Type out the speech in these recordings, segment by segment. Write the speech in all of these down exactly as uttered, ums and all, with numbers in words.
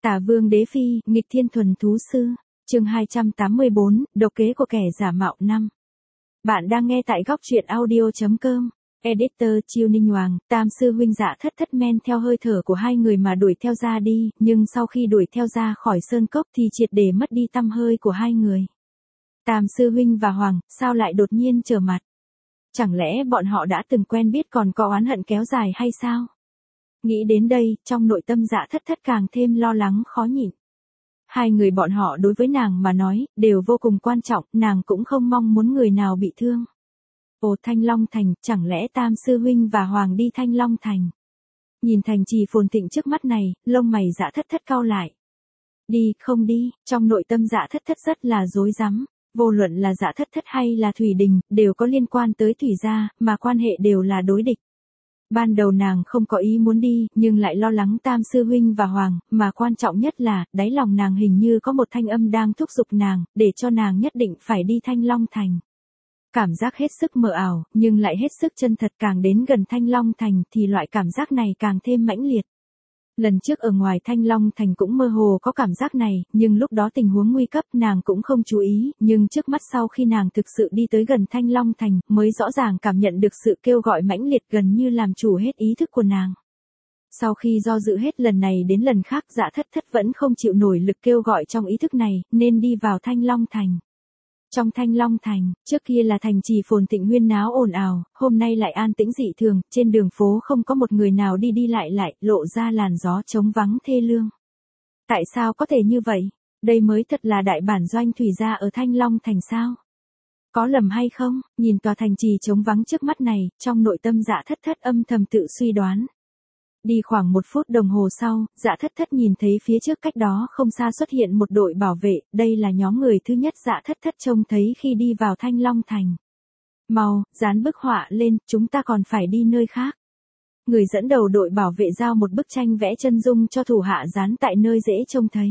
Tả Vương Đế Phi, nghịch thiên thuần thú sư. Chương hai trăm tám mươi bốn, độc kế của kẻ giả mạo năm. Bạn đang nghe tại góc truyện audio chấm com. Editor Chiêu Ninh Hoàng, Tam sư huynh Dạ Thất Thất men theo hơi thở của hai người mà đuổi theo ra đi, nhưng sau khi đuổi theo ra khỏi sơn cốc thì triệt để mất đi tăm hơi của hai người. Tam sư huynh và Hoàng, sao lại đột nhiên trở mặt? Chẳng lẽ bọn họ đã từng quen biết còn có oán hận kéo dài hay sao? Nghĩ đến đây, trong nội tâm Dạ Thất Thất càng thêm lo lắng khó nhịn. Hai người bọn họ đối với nàng mà nói, đều vô cùng quan trọng, nàng cũng không mong muốn người nào bị thương. Ồ, Thanh Long Thành, chẳng lẽ Tam sư huynh và Hoàng đi Thanh Long Thành? Nhìn thành trì phồn thịnh trước mắt này, lông mày Dạ Thất Thất cau lại. Đi, không đi, trong nội tâm Dạ Thất Thất rất là rối rắm. Vô luận là Dạ Thất Thất hay là Thủy Đình, đều có liên quan tới Thủy gia, mà quan hệ đều là đối địch. Ban đầu nàng không có ý muốn đi, nhưng lại lo lắng Tam sư huynh và Hoàng, mà quan trọng nhất là, đáy lòng nàng hình như có một thanh âm đang thúc giục nàng, để cho nàng nhất định phải đi Thanh Long Thành. Cảm giác hết sức mờ ảo, nhưng lại hết sức chân thật, càng đến gần Thanh Long Thành thì loại cảm giác này càng thêm mãnh liệt. Lần trước ở ngoài Thanh Long Thành cũng mơ hồ có cảm giác này, nhưng lúc đó tình huống nguy cấp nàng cũng không chú ý, nhưng trước mắt sau khi nàng thực sự đi tới gần Thanh Long Thành, mới rõ ràng cảm nhận được sự kêu gọi mãnh liệt gần như làm chủ hết ý thức của nàng. Sau khi do dự hết lần này đến lần khác, Dạ Thất Thất vẫn không chịu nổi lực kêu gọi trong ý thức này, nên đi vào Thanh Long Thành. Trong Thanh Long Thành, trước kia là thành trì phồn thịnh huyên náo ồn ào, hôm nay lại an tĩnh dị thường, trên đường phố không có một người nào đi đi lại lại, lộ ra làn gió trống vắng thê lương. Tại sao có thể như vậy? Đây mới thật là đại bản doanh Thủy gia ở Thanh Long Thành sao? Có lầm hay không? Nhìn tòa thành trì trống vắng trước mắt này, trong nội tâm Dạ Thất Thất âm thầm tự suy đoán. Đi khoảng một phút đồng hồ sau, Dạ Thất Thất nhìn thấy phía trước cách đó không xa xuất hiện một đội bảo vệ, đây là nhóm người thứ nhất Dạ Thất Thất trông thấy khi đi vào Thanh Long Thành. Mau, dán bức họa lên, chúng ta còn phải đi nơi khác. Người dẫn đầu đội bảo vệ giao một bức tranh vẽ chân dung cho thủ hạ dán tại nơi dễ trông thấy.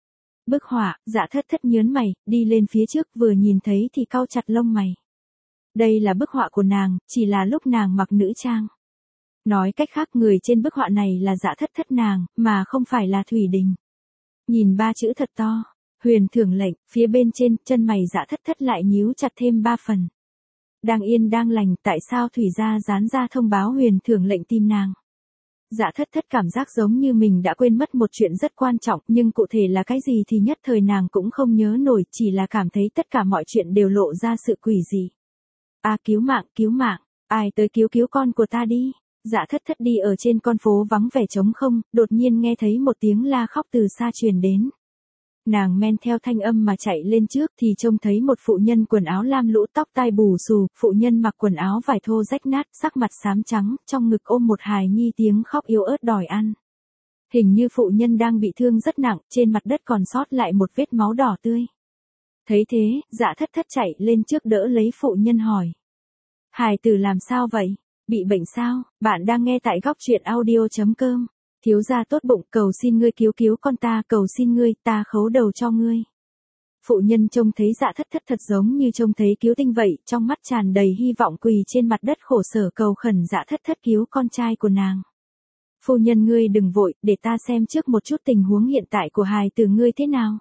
Bức họa, Dạ Thất Thất nhớn mày, đi lên phía trước vừa nhìn thấy thì cau chặt lông mày. Đây là bức họa của nàng, chỉ là lúc nàng mặc nữ trang. Nói cách khác người trên bức họa này là Dạ Thất Thất nàng, mà không phải là Thủy Đình. Nhìn ba chữ thật to, Huyền Thưởng Lệnh, phía bên trên, chân mày Dạ Thất Thất lại nhíu chặt thêm ba phần. Đang yên đang lành, tại sao Thủy gia dán ra thông báo Huyền Thưởng Lệnh tìm nàng? Dạ Thất Thất cảm giác giống như mình đã quên mất một chuyện rất quan trọng, nhưng cụ thể là cái gì thì nhất thời nàng cũng không nhớ nổi, chỉ là cảm thấy tất cả mọi chuyện đều lộ ra sự quỷ dị. À, cứu mạng, cứu mạng, ai tới cứu cứu con của ta đi. Dạ Thất Thất đi ở trên con phố vắng vẻ trống không, đột nhiên nghe thấy một tiếng la khóc từ xa truyền đến. Nàng men theo thanh âm mà chạy lên trước thì trông thấy một phụ nhân quần áo lam lũ, tóc tai bù xù, phụ nhân mặc quần áo vải thô rách nát, sắc mặt xám trắng, trong ngực ôm một hài nhi, tiếng khóc yếu ớt đòi ăn. Hình như phụ nhân đang bị thương rất nặng, trên mặt đất còn sót lại một vết máu đỏ tươi. Thấy thế, Dạ Thất Thất chạy lên trước đỡ lấy phụ nhân hỏi. Hài tử làm sao vậy? Bị bệnh sao? Bạn đang nghe tại góc truyện audio chấm com. Thiếu gia tốt bụng, cầu xin ngươi cứu cứu con ta, cầu xin ngươi, ta khấu đầu cho ngươi. Phụ nhân trông thấy Dạ Thất Thất thật giống như trông thấy cứu tinh vậy, trong mắt tràn đầy hy vọng, quỳ trên mặt đất khổ sở cầu khẩn Dạ Thất Thất cứu con trai của nàng. Phu nhân ngươi đừng vội, để ta xem trước một chút tình huống hiện tại của hài tử ngươi thế nào.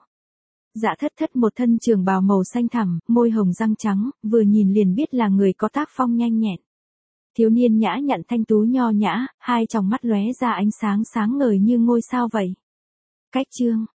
Dạ Thất Thất một thân trường bào màu xanh thẳm, môi hồng răng trắng, vừa nhìn liền biết là người có tác phong nhanh nhẹn. Thiếu niên nhã nhặn thanh tú nho nhã, hai tròng mắt lóe ra ánh sáng sáng ngời như ngôi sao vậy. Cách chương,